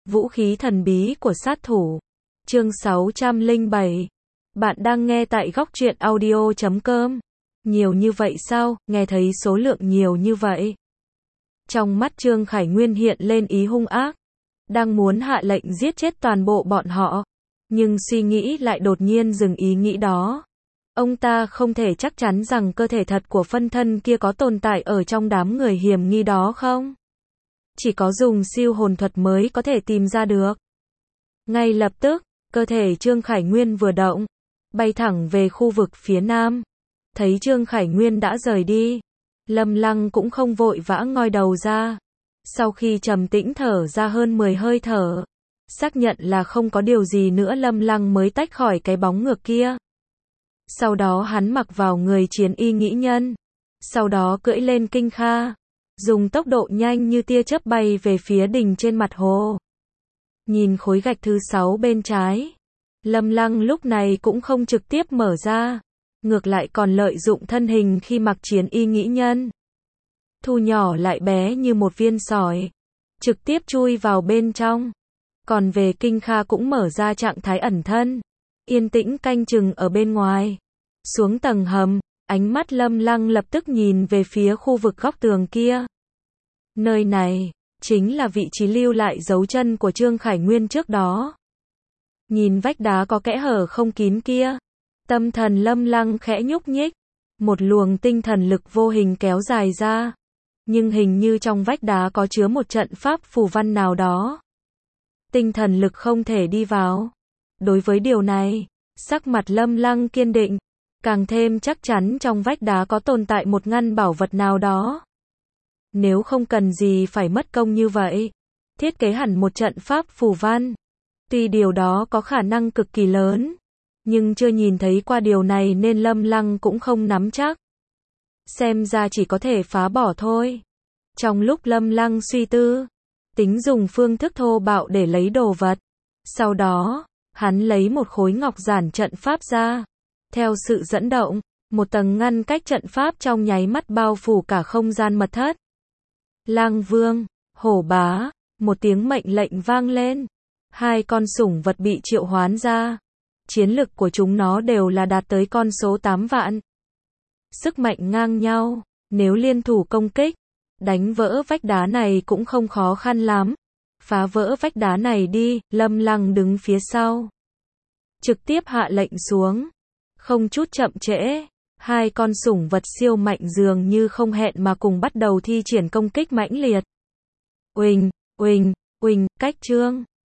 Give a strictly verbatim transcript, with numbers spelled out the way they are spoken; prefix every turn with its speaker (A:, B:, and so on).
A: Vũ khí thần bí của sát thủ. Chương sáu trăm lẻ bảy. Bạn đang nghe tại góc truyện audio chấm com. Nhiều như vậy sao, nghe thấy số lượng nhiều như vậy. Trong mắt Trương Khải Nguyên hiện lên ý hung ác. Đang muốn hạ lệnh giết chết toàn bộ bọn họ. Nhưng suy nghĩ lại đột nhiên dừng ý nghĩ đó. Ông ta không thể chắc chắn rằng cơ thể thật của phân thân kia có tồn tại ở trong đám người hiểm nghi đó không? Chỉ có dùng siêu hồn thuật mới có thể tìm ra được. Ngay lập tức, cơ thể Trương Khải Nguyên vừa động, bay thẳng về khu vực phía nam. Thấy Trương Khải Nguyên đã rời đi, Lâm Lăng cũng không vội vã ngoi đầu ra. Sau khi trầm tĩnh thở ra hơn mười hơi thở, xác nhận là không có điều gì nữa, Lâm Lăng mới tách khỏi cái bóng ngược kia. Sau đó hắn mặc vào người chiến y nghĩ nhân. Sau đó cưỡi lên Kinh Kha, dùng tốc độ nhanh như tia chớp bay về phía đỉnh trên mặt hồ. Nhìn khối gạch thứ sáu bên trái, Lâm Lăng lúc này cũng không trực tiếp mở ra, ngược lại còn lợi dụng thân hình khi mặc chiến y nghĩ nhân, thu nhỏ lại bé như một viên sỏi, trực tiếp chui vào bên trong. Còn về Kinh Kha cũng mở ra trạng thái ẩn thân, yên tĩnh canh chừng ở bên ngoài. Xuống tầng hầm, ánh mắt Lâm Lăng lập tức nhìn về phía khu vực góc tường kia. Nơi này chính là vị trí lưu lại dấu chân của Trương Khải Nguyên trước đó. Nhìn vách đá có kẽ hở không kín kia, tâm thần Lâm Lăng khẽ nhúc nhích, một luồng tinh thần lực vô hình kéo dài ra, nhưng hình như trong vách đá có chứa một trận pháp phù văn nào đó. Tinh thần lực không thể đi vào. Đối với điều này, sắc mặt Lâm Lăng kiên định, càng thêm chắc chắn trong vách đá có tồn tại một ngăn bảo vật nào đó. Nếu không cần gì phải mất công như vậy, thiết kế hẳn một trận pháp phù văn. Tuy điều đó có khả năng cực kỳ lớn, nhưng chưa nhìn thấy qua điều này nên Lâm Lăng cũng không nắm chắc. Xem ra chỉ có thể phá bỏ thôi. Trong lúc Lâm Lăng suy tư, tính dùng phương thức thô bạo để lấy đồ vật. Sau đó, hắn lấy một khối ngọc giản trận pháp ra. Theo sự dẫn động, một tầng ngăn cách trận pháp trong nháy mắt bao phủ cả không gian mật thất. Lang Vương, Hổ Bá, một tiếng mệnh lệnh vang lên. Hai con sủng vật bị triệu hoán ra. Chiến lực của chúng nó đều là đạt tới con số tám vạn. Sức mạnh ngang nhau, nếu liên thủ công kích, đánh vỡ vách đá này cũng không khó khăn lắm. Phá vỡ vách đá này đi, Lâm Lăng đứng phía sau. Trực tiếp hạ lệnh xuống. Không chút chậm trễ, hai con sủng vật siêu mạnh dường như không hẹn mà cùng bắt đầu thi triển công kích mãnh liệt. Uỳnh, uỳnh, uỳnh, cách Trương